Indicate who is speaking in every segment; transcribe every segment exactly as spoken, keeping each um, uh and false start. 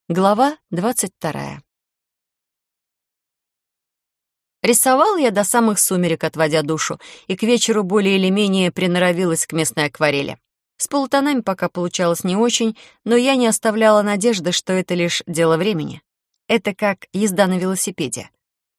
Speaker 1: Глава двадцать вторая. Рисовала я до самых сумерек, отводя душу, и к вечеру более или менее приноровилась к местной акварели. С полутонами пока получалось не очень, но я не оставляла надежды, что это лишь дело времени. Это как езда на велосипеде.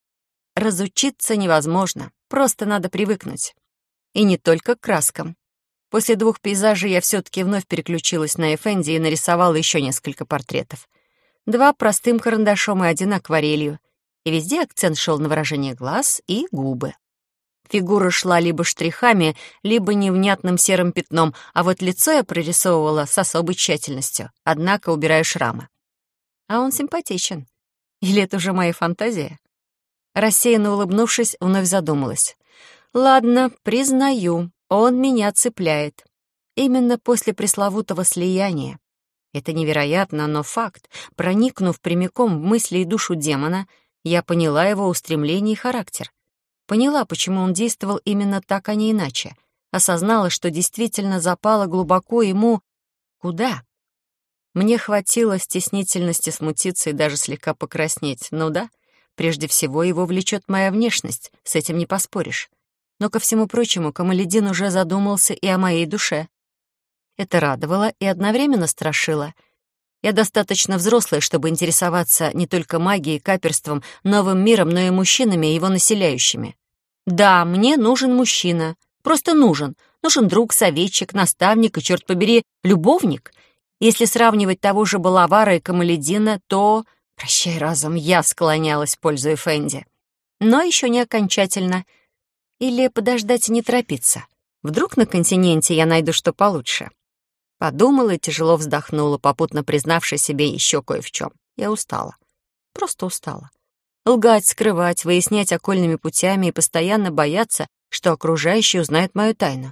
Speaker 1: Разучиться невозможно, просто надо привыкнуть. И не только к краскам. После двух пейзажей я все-таки вновь переключилась на Эфенди и нарисовала еще несколько портретов. Два простым карандашом и один акварелью. И везде акцент шел на выражение глаз и губы. Фигура шла либо штрихами, либо невнятным серым пятном, а вот лицо я прорисовывала с особой тщательностью, однако убирая шрамы. А он симпатичен. Или это уже моя фантазия? Рассеянно улыбнувшись, вновь задумалась. Ладно, признаю, он меня цепляет. Именно после пресловутого слияния. Это невероятно, но факт. Проникнув прямиком в мысли и душу демона, я поняла его устремление и характер. Поняла, почему он действовал именно так, а не иначе. Осознала, что действительно запала глубоко ему... Куда? Мне хватило стеснительности смутиться и даже слегка покраснеть. Ну да, прежде всего его влечет моя внешность, с этим не поспоришь. Но ко всему прочему, Камаледин уже задумался и о моей душе. Это радовало и одновременно страшило. Я достаточно взрослая, чтобы интересоваться не только магией, каперством, новым миром, но и мужчинами и его населяющими. Да, мне нужен мужчина. Просто нужен. Нужен друг, советчик, наставник и, черт побери, любовник. Если сравнивать того же Балавара и Камаледина, то, прощай разум, я склонялась в пользу Эфенди. Но еще не окончательно. Или подождать и не торопиться. Вдруг на континенте я найду что получше. Подумала и тяжело вздохнула, попутно признавшись себе еще кое в чем. Я устала. Просто устала. Лгать, скрывать, выяснять окольными путями и постоянно бояться, что окружающие узнают мою тайну.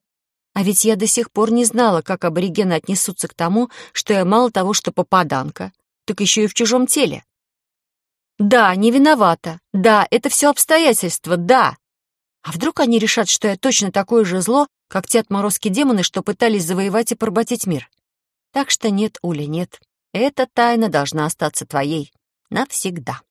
Speaker 1: А ведь я до сих пор не знала, как аборигены отнесутся к тому, что я мало того, что попаданка, так еще и в чужом теле. Да, не виновата. Да, это все обстоятельства, да. А вдруг они решат, что я точно такое же зло, как те отморозки-демоны, что пытались завоевать и поработить мир? Так что нет, Уля, нет. Эта тайна должна остаться твоей. Навсегда.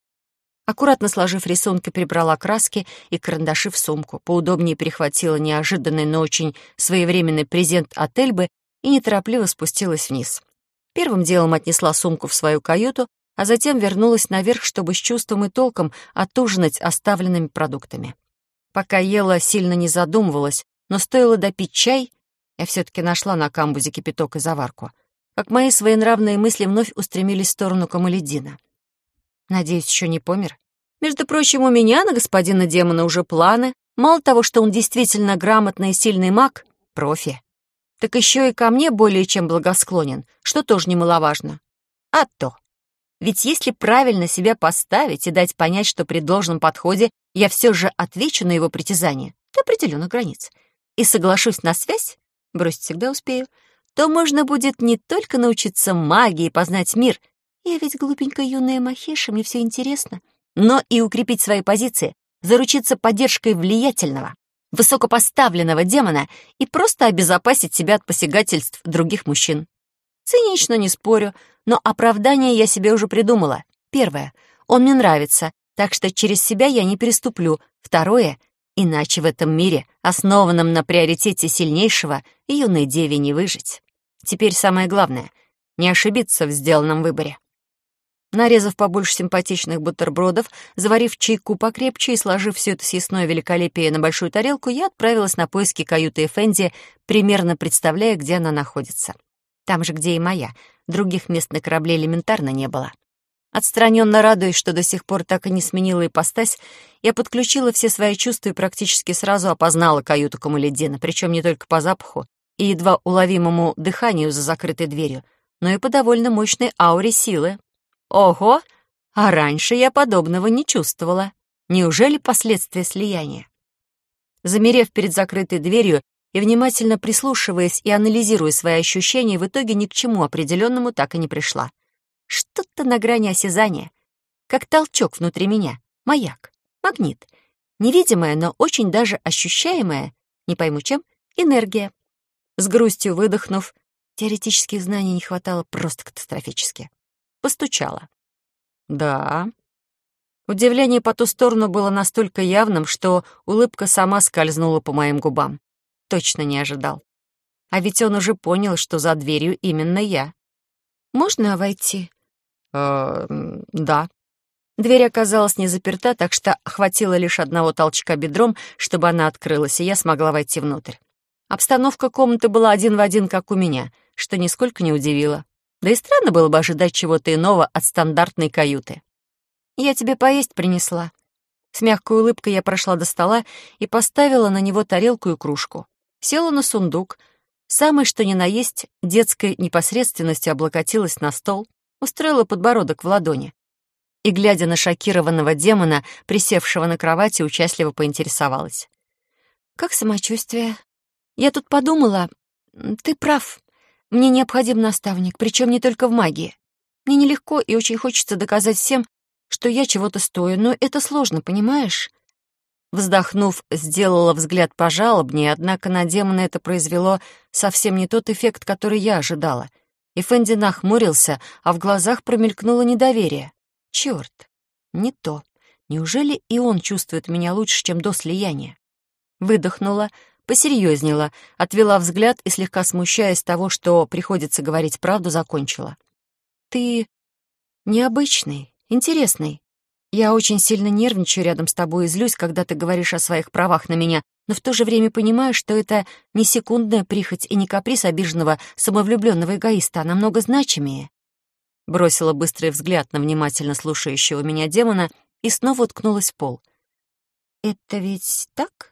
Speaker 1: Аккуратно сложив рисунки, прибрала краски и карандаши в сумку, поудобнее перехватила неожиданный, но очень своевременный презент от Эльбы и неторопливо спустилась вниз. Первым делом отнесла сумку в свою каюту, а затем вернулась наверх, чтобы с чувством и толком отужинать оставленными продуктами. Пока ела, сильно не задумывалась, но стоило допить чай, я все-таки нашла на камбузе кипяток и заварку, как мои своенравные мысли вновь устремились в сторону Камаледина. Надеюсь, еще не помер. Между прочим, у меня на господина демона уже планы. Мало того, что он действительно грамотный и сильный маг, профи, так еще и ко мне более чем благосклонен, что тоже немаловажно. А то. Ведь если правильно себя поставить и дать понять, что при должном подходе я все же отвечу на его притязания до определенных границ и соглашусь на связь, бросить всегда успею, то можно будет не только научиться магии и познать мир, я ведь глупенькая юная махиша, мне все интересно, но и укрепить свои позиции, заручиться поддержкой влиятельного, высокопоставленного демона и просто обезопасить себя от посягательств других мужчин. Цинично, не спорю, но оправдание я себе уже придумала. Первое. Он мне нравится, так что через себя я не переступлю. Второе. Иначе в этом мире, основанном на приоритете сильнейшего, юной деве не выжить. Теперь самое главное — не ошибиться в сделанном выборе. Нарезав побольше симпатичных бутербродов, заварив чайку покрепче и сложив все это съестное великолепие на большую тарелку, я отправилась на поиски каюты Эфенди, примерно представляя, где она находится. Там же, где и моя. Других мест на корабле элементарно не было. Отстраненно радуясь, что до сих пор так и не сменила ипостась, я подключила все свои чувства и практически сразу опознала каюту Камаледина, причем не только по запаху и едва уловимому дыханию за закрытой дверью, но и по довольно мощной ауре силы. Ого! А раньше я подобного не чувствовала. Неужели последствия слияния? Замерев перед закрытой дверью и внимательно прислушиваясь и анализируя свои ощущения, в итоге ни к чему определенному так и не пришла. Что-то на грани осязания, как толчок внутри меня, маяк, магнит, невидимая, но очень даже ощущаемая, не пойму чем, энергия. С грустью выдохнув, теоретических знаний не хватало просто катастрофически. постучала. «Да». Удивление по ту сторону было настолько явным, что улыбка сама скользнула по моим губам. Точно не ожидал. А ведь он уже понял, что за дверью именно я. «Можно войти?» «Э, да». Дверь оказалась не заперта, так что хватило лишь одного толчка бедром, чтобы она открылась, и я смогла войти внутрь. Обстановка комнаты была один в один, как у меня, что нисколько не удивило. Да и странно было бы ожидать чего-то иного от стандартной каюты. «Я тебе поесть принесла». С мягкой улыбкой я прошла до стола и поставила на него тарелку и кружку. Села на сундук, самой что ни на есть детской непосредственностью облокотилась на стол, устроила подбородок в ладони и, глядя на шокированного демона, присевшего на кровати, участливо поинтересовалась. «Как самочувствие? Я тут подумала, ты прав, мне необходим наставник, причем не только в магии. Мне нелегко и очень хочется доказать всем, что я чего-то стою, но это сложно, понимаешь?» Вздохнув, сделала взгляд пожалобнее, однако на демона это произвело совсем не тот эффект, который я ожидала. И Фенди нахмурился, а в глазах промелькнуло недоверие. Черт, не то. Неужели и он чувствует меня лучше, чем до слияния? Выдохнула, посерьезнела, отвела взгляд и, слегка смущаясь того, что приходится говорить правду, закончила. «Ты необычный, интересный. Я очень сильно нервничаю рядом с тобой и злюсь, когда ты говоришь о своих правах на меня, но в то же время понимаю, что это не секундная прихоть и не каприз обиженного, самовлюбленного эгоиста, а намного значимее». Бросила быстрый взгляд на внимательно слушающего меня демона и снова уткнулась в пол. «Это ведь так?»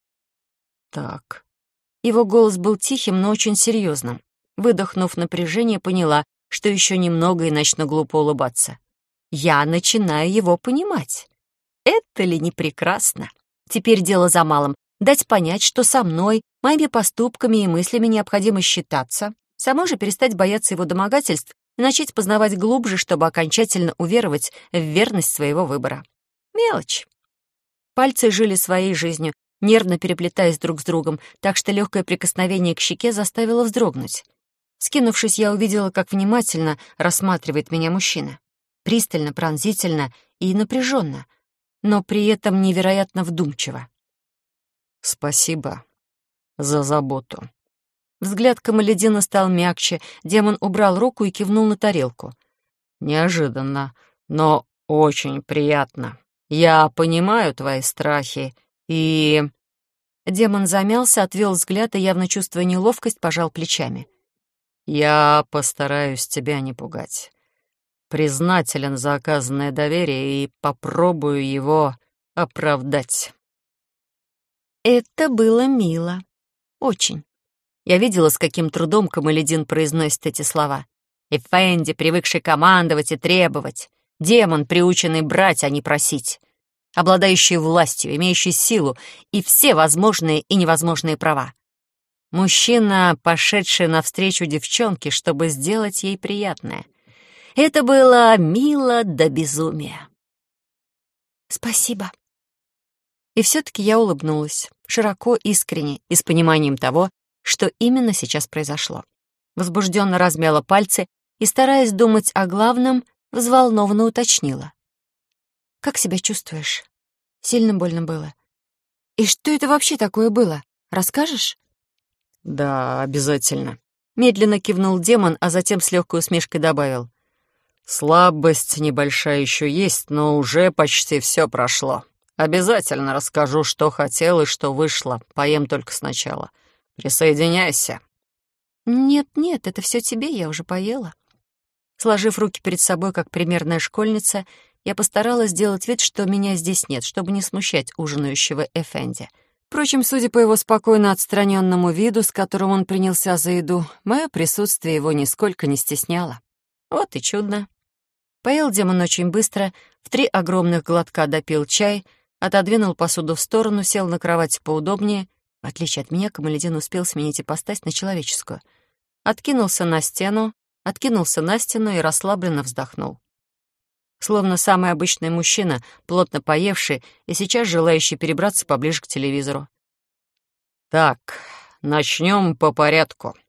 Speaker 1: «Так». Его голос был тихим, но очень серьезным. Выдохнув напряжение, поняла, что еще немного и начну глупо улыбаться. Я начинаю его понимать. Это ли не прекрасно? Теперь дело за малым. Дать понять, что со мной, моими поступками и мыслями необходимо считаться, самой же перестать бояться его домогательств и начать познавать глубже, чтобы окончательно уверовать в верность своего выбора. Мелочь. Пальцы жили своей жизнью, нервно переплетаясь друг с другом, так что легкое прикосновение к щеке заставило вздрогнуть. Скинувшись, я увидела, как внимательно рассматривает меня мужчина. Пристально, пронзительно и напряженно, но при этом невероятно вдумчиво. «Спасибо за заботу». Взгляд Камаледина стал мягче, демон убрал руку и кивнул на тарелку. «Неожиданно, но очень приятно. Я понимаю твои страхи и...» Демон замялся, отвел взгляд и, явно чувствуя неловкость, пожал плечами. «Я постараюсь тебя не пугать. Признателен за оказанное доверие и попробую его оправдать». Это было мило. Очень. Я видела, с каким трудом Камаледин произносит эти слова. Эфенди, привыкший командовать и требовать. Демон, приученный брать, а не просить. Обладающий властью, имеющий силу и все возможные и невозможные права. Мужчина, пошедший навстречу девчонке, чтобы сделать ей приятное. Это было мило до безумия. «Спасибо». И все-таки я улыбнулась, широко, искренне и с пониманием того, что именно сейчас произошло. Возбужденно размяла пальцы и, стараясь думать о главном, взволнованно уточнила. «Как себя чувствуешь? Сильно больно было? И что это вообще такое было? Расскажешь?» «Да, обязательно», — медленно кивнул демон, а затем с легкой усмешкой добавил. «Слабость небольшая еще есть, но уже почти все прошло. Обязательно расскажу, что хотел и что вышло. Поем только сначала. Присоединяйся». «Нет-нет, это все тебе, я уже поела». Сложив руки перед собой, как примерная школьница, я постаралась сделать вид, что меня здесь нет, чтобы не смущать ужинающего Эфенди. Впрочем, судя по его спокойно отстраненному виду, с которым он принялся за еду, мое присутствие его нисколько не стесняло. Вот и чудно. Поел демон очень быстро, в три огромных глотка допил чай, отодвинул посуду в сторону, сел на кровати поудобнее. В отличие от меня, Камаледин успел сменить ипостась на человеческую. Откинулся на стену, откинулся на стену и расслабленно вздохнул. Словно самый обычный мужчина, плотно поевший и сейчас желающий перебраться поближе к телевизору. «Так, начнем по порядку.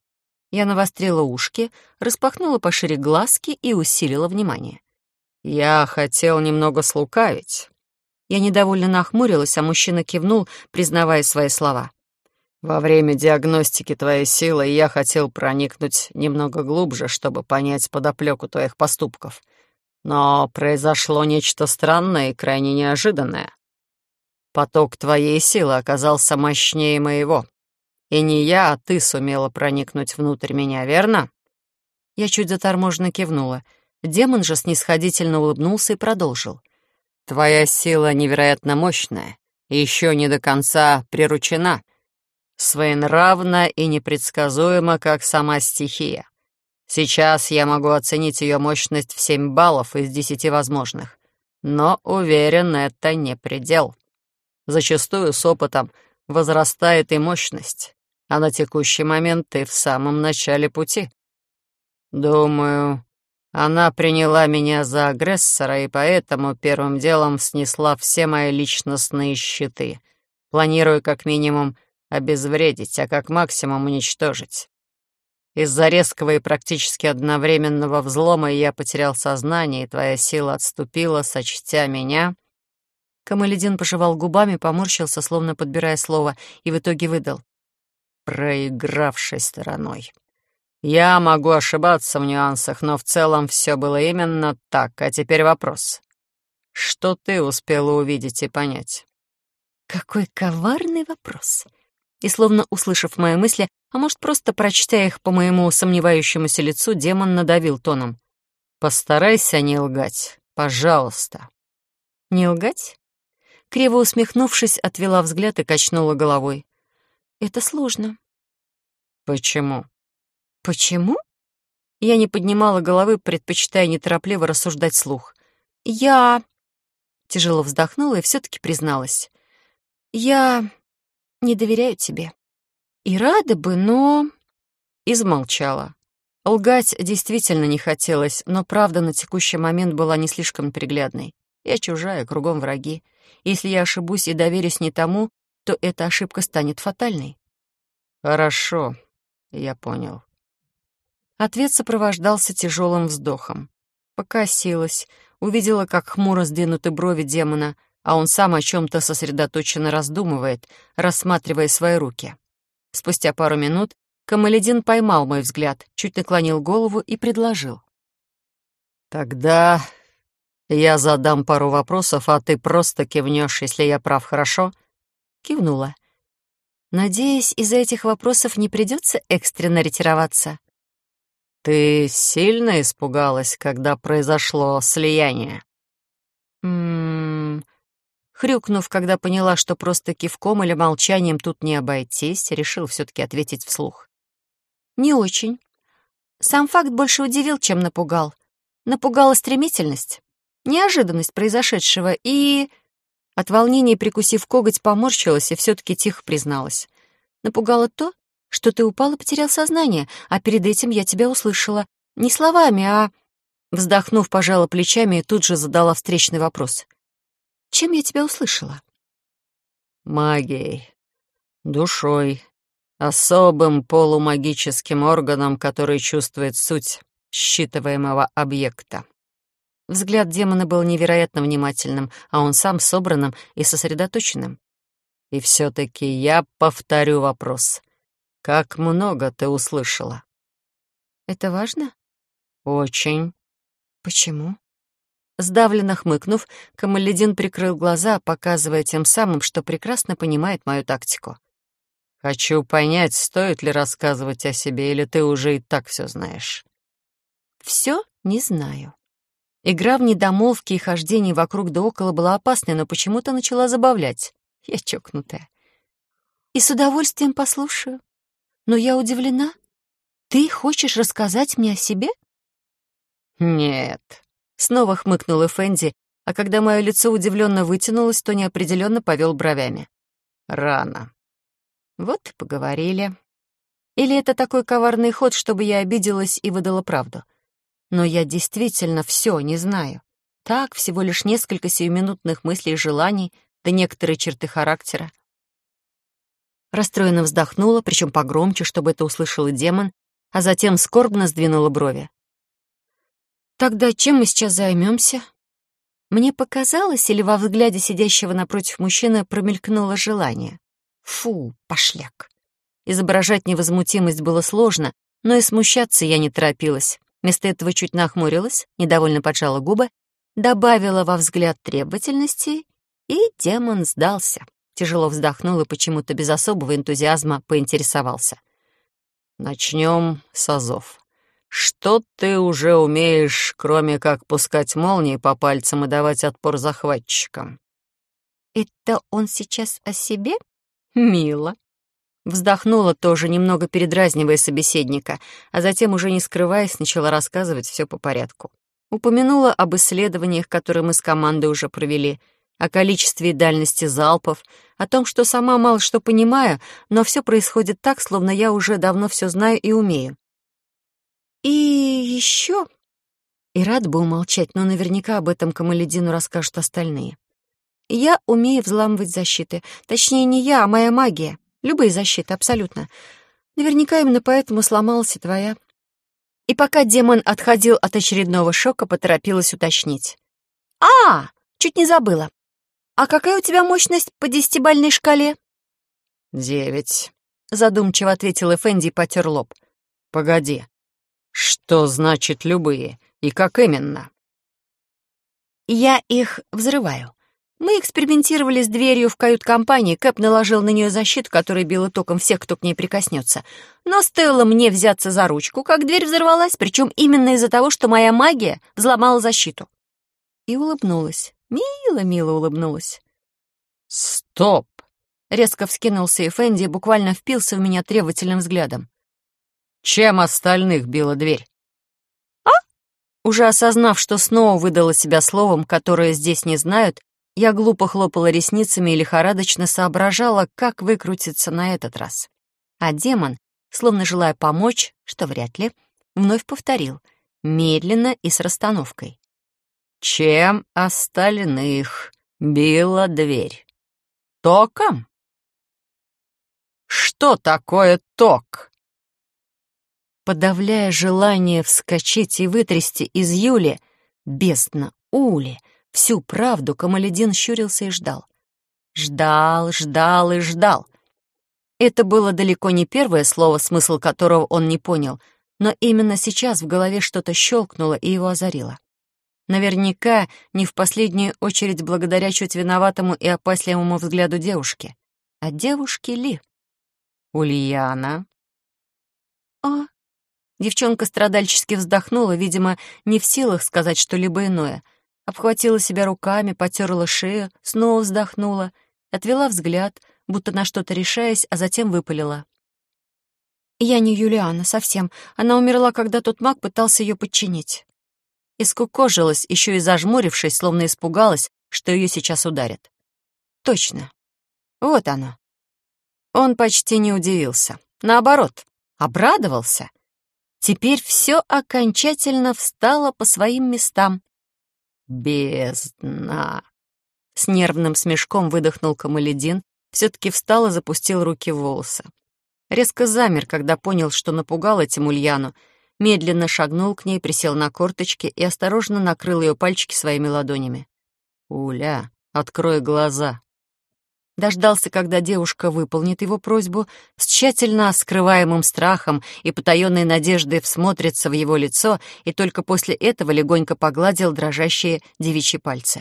Speaker 1: Я навострила ушки, распахнула пошире глазки и усилила внимание.
Speaker 2: «Я хотел немного слукавить».
Speaker 1: Я недовольно нахмурилась, а мужчина кивнул, признавая свои слова.
Speaker 2: «Во время диагностики твоей силы я хотел проникнуть немного глубже, чтобы понять подоплеку твоих поступков. Но произошло нечто странное и крайне неожиданное. Поток твоей силы оказался мощнее моего. И не я, а ты сумела проникнуть внутрь меня, верно?»
Speaker 1: Я чуть заторможенно кивнула. Демон же снисходительно улыбнулся и продолжил.
Speaker 2: «Твоя сила невероятно мощная и еще не до конца приручена. Своенравна и непредсказуема, как сама стихия. Сейчас я могу оценить ее мощность в семь баллов из десяти возможных. Но, уверен, это не предел. Зачастую с опытом возрастает и мощность, а на текущий момент ты в самом начале пути. Думаю, она приняла меня за агрессора и поэтому первым делом снесла все мои личностные щиты, планируя как минимум обезвредить, а как максимум уничтожить. Из-за резкого и практически одновременного взлома я потерял сознание, и твоя сила отступила, сочтя меня...»
Speaker 1: Камаледин пожевал губами, поморщился, словно подбирая слово, и в итоге выдал.
Speaker 2: «Проигравшей стороной. Я могу ошибаться в нюансах, но в целом все было именно так. А теперь вопрос. Что ты успела увидеть и понять?»
Speaker 1: Какой коварный вопрос. И словно услышав мои мысли, а может, просто прочтя их по моему сомневающемуся лицу, демон надавил тоном.
Speaker 2: «Постарайся не лгать, пожалуйста».
Speaker 1: «Не лгать?» Криво усмехнувшись, отвела взгляд и качнула головой. «Это сложно».
Speaker 2: «Почему?»
Speaker 1: «Почему?» Я не поднимала головы, предпочитая неторопливо рассуждать вслух. «Я...» Тяжело вздохнула и все-таки призналась. «Я не доверяю тебе. И рада бы, но...»
Speaker 2: И замолчала.
Speaker 1: Лгать действительно не хотелось, но правда на текущий момент была не слишком приглядной. Я чужая, кругом враги. Если я ошибусь и доверюсь не тому, то эта ошибка станет фатальной.
Speaker 2: «Хорошо, я понял».
Speaker 1: Ответ сопровождался тяжелым вздохом. Покосилась, увидела, как хмуро сдвинуты брови демона, а он сам о чем-то сосредоточенно раздумывает, рассматривая свои руки. Спустя пару минут Камаледин поймал мой взгляд, чуть наклонил голову и предложил.
Speaker 2: «Тогда я задам пару вопросов, а ты просто кивнешь, если я прав, хорошо?»
Speaker 1: Кивнула. «Надеюсь, из-за этих вопросов не придется экстренно ретироваться?»
Speaker 2: «Ты сильно испугалась, когда произошло слияние?»
Speaker 1: «М-м-м...» Хрюкнув, когда поняла, что просто кивком или молчанием тут не обойтись, решил все-таки ответить вслух. «Не очень. Сам факт больше удивил, чем напугал. Напугала стремительность, неожиданность произошедшего и...» От волнения, прикусив коготь, поморщилась и все-таки тихо призналась. «Напугало то, что ты упал и потерял сознание, а перед этим я тебя услышала. Не словами, а...» Вздохнув, пожала плечами и тут же задала встречный вопрос. «Чем я тебя услышала?»
Speaker 2: «Магией, душой, особым полумагическим органом, который чувствует суть считываемого объекта».
Speaker 1: Взгляд демона был невероятно внимательным, а он сам собранным и сосредоточенным.
Speaker 2: «И все-таки я повторю вопрос. Как много ты услышала?»
Speaker 1: «Это важно?»
Speaker 2: «Очень».
Speaker 1: «Почему?» Сдавленно хмыкнув, Камаледин прикрыл глаза, показывая тем самым, что прекрасно понимает мою тактику.
Speaker 2: «Хочу понять, стоит ли рассказывать о себе, или ты уже и так все знаешь?»
Speaker 1: «Все не знаю». Игра в недомолвки и хождение вокруг да около была опасной, но почему-то начала забавлять. Я чокнутая. «И с удовольствием послушаю. Но я удивлена. Ты хочешь рассказать мне о себе?»
Speaker 2: «Нет».
Speaker 1: Снова хмыкнул Эфенди, а когда мое лицо удивленно вытянулось, то неопределенно повел бровями.
Speaker 2: «Рано».
Speaker 1: Вот и поговорили. Или это такой коварный ход, чтобы я обиделась и выдала правду? Но я действительно все не знаю. Так, всего лишь несколько сиюминутных мыслей и желаний, да некоторые черты характера. Расстроенно вздохнула, причем погромче, чтобы это услышал и демон, а затем скорбно сдвинула брови. «Тогда чем мы сейчас займемся?» Мне показалось, или во взгляде сидящего напротив мужчины промелькнуло желание. Фу, пошляк. Изображать невозмутимость было сложно, но и смущаться я не торопилась. Вместо этого чуть нахмурилась, недовольно поджала губы, добавила во взгляд требовательности, и демон сдался. Тяжело вздохнул и почему-то без особого энтузиазма поинтересовался.
Speaker 2: «Начнем с азов. Что ты уже умеешь, кроме как пускать молнии по пальцам и давать отпор захватчикам?»
Speaker 1: «Это он сейчас о себе? Мило». Вздохнула тоже, немного передразнивая собеседника, а затем, уже не скрываясь, начала рассказывать все по порядку. Упомянула об исследованиях, которые мы с командой уже провели, о количестве и дальности залпов, о том, что сама мало что понимаю, но все происходит так, словно я уже давно все знаю и умею. И еще... И рад бы умолчать, но наверняка об этом Камаледдину расскажут остальные. Я умею взламывать защиты. Точнее, не я, а моя магия. Любые защиты, абсолютно. Наверняка именно поэтому сломалась и твоя. И пока демон отходил от очередного шока, поторопилась уточнить. «А, чуть не забыла. А какая у тебя мощность по десятибалльной шкале?»
Speaker 2: «Девять»,
Speaker 1: — задумчиво ответил Эфенди и потер лоб.
Speaker 2: «Погоди. Что значит любые? И как именно?»
Speaker 1: «Я их взрываю. Мы экспериментировали с дверью в кают-компании, Кэп наложил на нее защиту, которая била током всех, кто к ней прикоснется. Но стоило мне взяться за ручку, как дверь взорвалась, причем именно из-за того, что моя магия взломала защиту». И улыбнулась. Мило-мило улыбнулась.
Speaker 2: «Стоп!»
Speaker 1: — резко вскинулся Эфенди и буквально впился в меня требовательным взглядом.
Speaker 2: «Чем остальных била дверь?»
Speaker 1: «А?» Уже осознав, что снова выдала себя словом, которое здесь не знают, я глупо хлопала ресницами и лихорадочно соображала, как выкрутиться на этот раз. А демон, словно желая помочь, что вряд ли, вновь повторил, медленно и с расстановкой.
Speaker 2: «Чем остальных била дверь? Током? Что такое ток?»
Speaker 1: Подавляя желание вскочить и вытрясти из Юли, бездна, Ули, всю правду, Камаледдин щурился и ждал. Ждал, ждал и ждал. Это было далеко не первое слово, смысл которого он не понял, но именно сейчас в голове что-то щелкнуло и его озарило. Наверняка не в последнюю очередь благодаря чуть виноватому и опасливому взгляду девушки. А девушки ли?
Speaker 2: «Ульяна?»
Speaker 1: «А?» Девчонка страдальчески вздохнула, видимо, не в силах сказать что-либо иное. Обхватила себя руками, потерла шею, снова вздохнула, отвела взгляд, будто на что-то решаясь, а затем выпалила. «Я не Юлиана, совсем. Она умерла, когда тот маг пытался ее подчинить». И скукожилась, еще и зажмурившись, словно испугалась, что ее сейчас ударят. Точно. Вот оно. Он почти не удивился. Наоборот, обрадовался. Теперь все окончательно встало по своим местам.
Speaker 2: «Бездна!»
Speaker 1: С нервным смешком выдохнул Камаледдин, все-таки встал и запустил руки в волосы. Резко замер, когда понял, что напугал этим Ульяну, медленно шагнул к ней, присел на корточки и осторожно накрыл ее пальчики своими ладонями.
Speaker 2: «Уля, открой глаза!»
Speaker 1: Дождался, когда девушка выполнит его просьбу, с тщательно скрываемым страхом и потаенной надеждой всмотрится в его лицо, и только после этого легонько погладил дрожащие девичьи пальцы.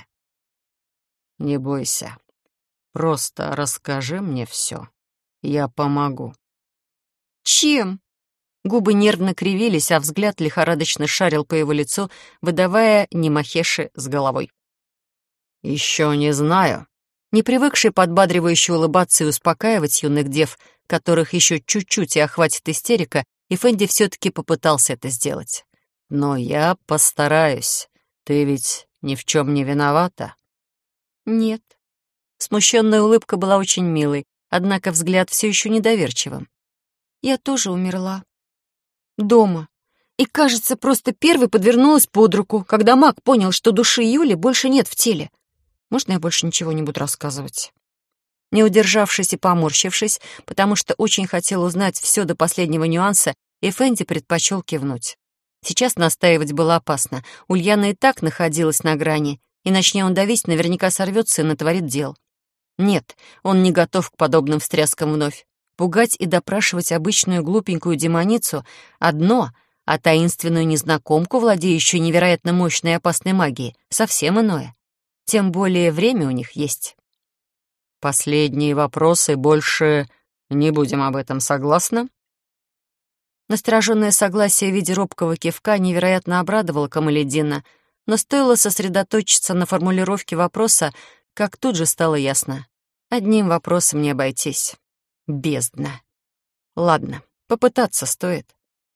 Speaker 2: «Не бойся. Просто расскажи мне все. Я помогу».
Speaker 1: «Чем?» Губы нервно кривились, а взгляд лихорадочно шарил по его лицу, выдавая немахеши с головой.
Speaker 2: «Еще не знаю».
Speaker 1: Не привыкший подбадривающе улыбаться и успокаивать юных дев, которых еще чуть-чуть и охватит истерика, Эфенди все-таки попытался это сделать.
Speaker 2: «Но я постараюсь. Ты ведь ни в чем не виновата?»
Speaker 1: «Нет». Смущенная улыбка была очень милой, однако взгляд все еще недоверчивым. «Я тоже умерла. Дома. И, кажется, просто первой подвернулась под руку, когда маг понял, что души Юли больше нет в теле. Можно я больше ничего не буду рассказывать?» Не удержавшись и поморщившись, потому что очень хотела узнать все до последнего нюанса, и Фенди предпочел кивнуть. Сейчас настаивать было опасно. Ульяна и так находилась на грани, и начни он давить, наверняка сорвется и натворит дел. Нет, он не готов к подобным встряскам вновь. Пугать и допрашивать обычную глупенькую демоницу — одно, а таинственную незнакомку, владеющую невероятно мощной и опасной магией, совсем иное. Тем более время у них есть.
Speaker 2: Последние вопросы, больше не будем об этом, согласна?
Speaker 1: Настороженное согласие в виде робкого кивка невероятно обрадовало Камалетдина, но стоило сосредоточиться на формулировке вопроса, как тут же стало ясно. Одним вопросом не обойтись. Бездна. Ладно, попытаться стоит.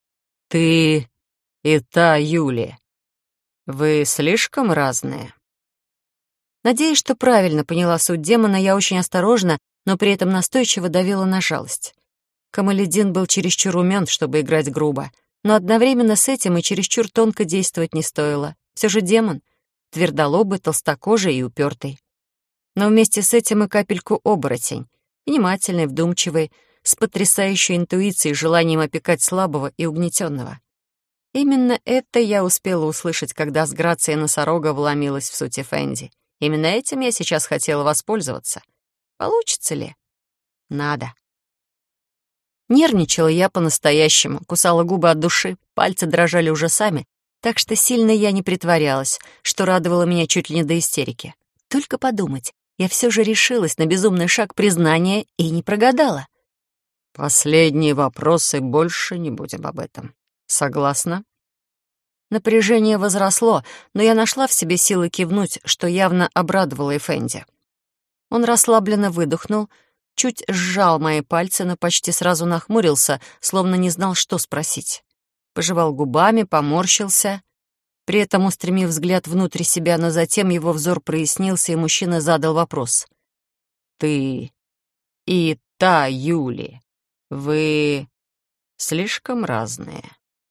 Speaker 2: Ты и та Юлия. Вы слишком разные.
Speaker 1: Надеясь, что правильно поняла суть демона, я очень осторожно, но при этом настойчиво давила на жалость. Камалетдин был чересчур умен, чтобы играть грубо, но одновременно с этим и чересчур тонко действовать не стоило. Все же демон, твердолобый, толстокожий и упертый. Но вместе с этим и капельку оборотень, внимательный, вдумчивый, с потрясающей интуицией и желанием опекать слабого и угнетенного. Именно это я успела услышать, когда с грацией носорога вломилась в сути Фенди. Именно этим я сейчас хотела воспользоваться. Получится ли? Надо. Нервничала я по-настоящему, кусала губы от души, пальцы дрожали уже сами, так что сильно я не притворялась, что радовало меня чуть ли не до истерики. Только подумать, я все же решилась на безумный шаг признания и не прогадала.
Speaker 2: Последние вопросы, больше не будем об этом. Согласна?
Speaker 1: Напряжение возросло, но я нашла в себе силы кивнуть, что явно обрадовало Эфенди. Он расслабленно выдохнул, чуть сжал мои пальцы, но почти сразу нахмурился, словно не знал, что спросить. Пожевал губами, поморщился, при этом устремив взгляд внутрь себя, но затем его взор прояснился, и мужчина задал вопрос.
Speaker 2: «Ты и та Юли, вы слишком разные».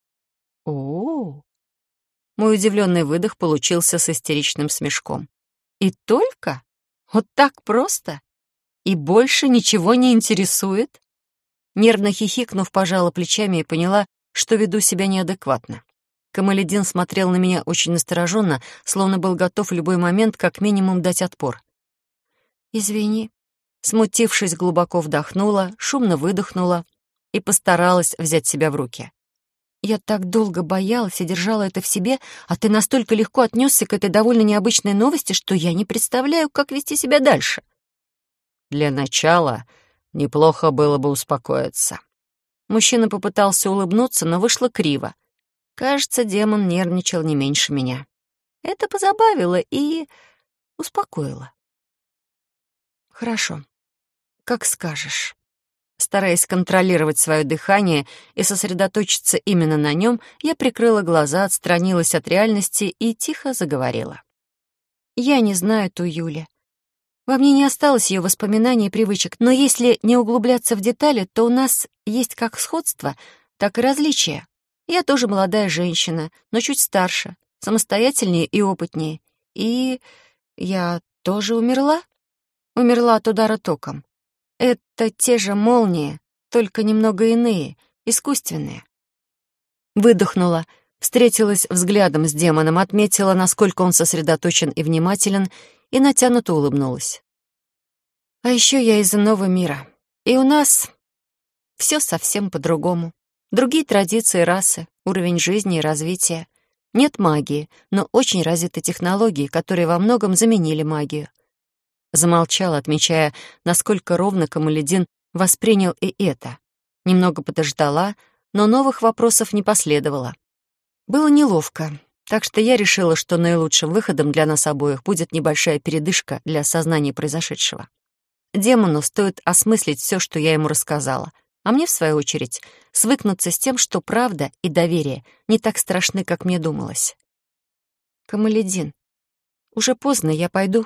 Speaker 1: О-о-о! Мой удивленный выдох получился с истеричным смешком. «И только? Вот так просто? И больше ничего не интересует?» Нервно хихикнув, пожала плечами и поняла, что веду себя неадекватно. Камалетдин смотрел на меня очень настороженно, словно был готов в любой момент как минимум дать отпор. «Извини». Смутившись, глубоко вдохнула, шумно выдохнула и постаралась взять себя в руки. «Я так долго боялась и держала это в себе, а ты настолько легко отнесся к этой довольно необычной новости, что я не представляю, как вести себя дальше».
Speaker 2: «Для начала неплохо было бы успокоиться».
Speaker 1: Мужчина попытался улыбнуться, но вышло криво. Кажется, демон нервничал не меньше меня. Это позабавило и успокоило. «Хорошо, как скажешь». Стараясь контролировать свое дыхание и сосредоточиться именно на нем, я прикрыла глаза, отстранилась от реальности и тихо заговорила. «Я не знаю ту Юли. Во мне не осталось ее воспоминаний и привычек, но если не углубляться в детали, то у нас есть как сходство, так и различия. Я тоже молодая женщина, но чуть старше, самостоятельнее и опытнее. И я тоже умерла. Умерла от удара током. Это те же молнии, только немного иные, искусственные». Выдохнула, встретилась взглядом с демоном, отметила, насколько он сосредоточен и внимателен, и натянуто улыбнулась. «А еще я из иного мира, и у нас все совсем по-другому. Другие традиции, расы, уровень жизни и развития. Нет магии, но очень развиты технологии, которые во многом заменили магию». Замолчала, отмечая, насколько ровно Камалетдин воспринял и это. Немного подождала, но новых вопросов не последовало. Было неловко, так что я решила, что наилучшим выходом для нас обоих будет небольшая передышка для осознания произошедшего. Демону стоит осмыслить все, что я ему рассказала, а мне, в свою очередь, свыкнуться с тем, что правда и доверие не так страшны, как мне думалось. «Камалетдин, уже поздно, я пойду».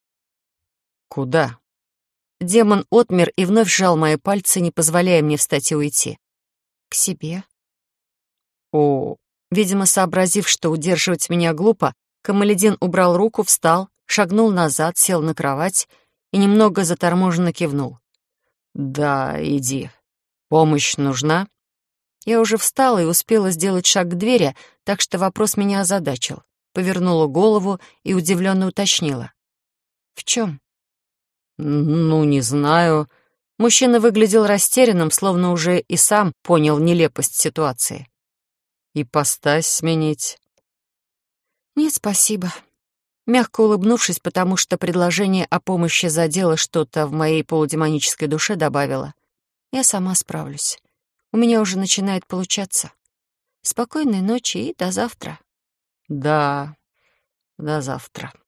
Speaker 2: «Куда?»
Speaker 1: Демон отмер и вновь сжал мои пальцы, не позволяя мне встать и уйти. «К себе».
Speaker 2: «О...»
Speaker 1: Видимо, сообразив, что удерживать меня глупо, Камалетдин убрал руку, встал, шагнул назад, сел на кровать и немного заторможенно кивнул.
Speaker 2: «Да, иди. Помощь нужна?»
Speaker 1: Я уже встала и успела сделать шаг к двери, так что вопрос меня озадачил. Повернула голову и удивленно уточнила. «В чем?»
Speaker 2: «Ну, не знаю».
Speaker 1: Мужчина выглядел растерянным, словно уже и сам понял нелепость ситуации.
Speaker 2: «Ипостась сменить?»
Speaker 1: «Нет, спасибо». Мягко улыбнувшись, потому что предложение о помощи задело что-то в моей полудемонической душе, добавила. «Я сама справлюсь. У меня уже начинает получаться. Спокойной ночи и до завтра».
Speaker 2: «Да, до завтра».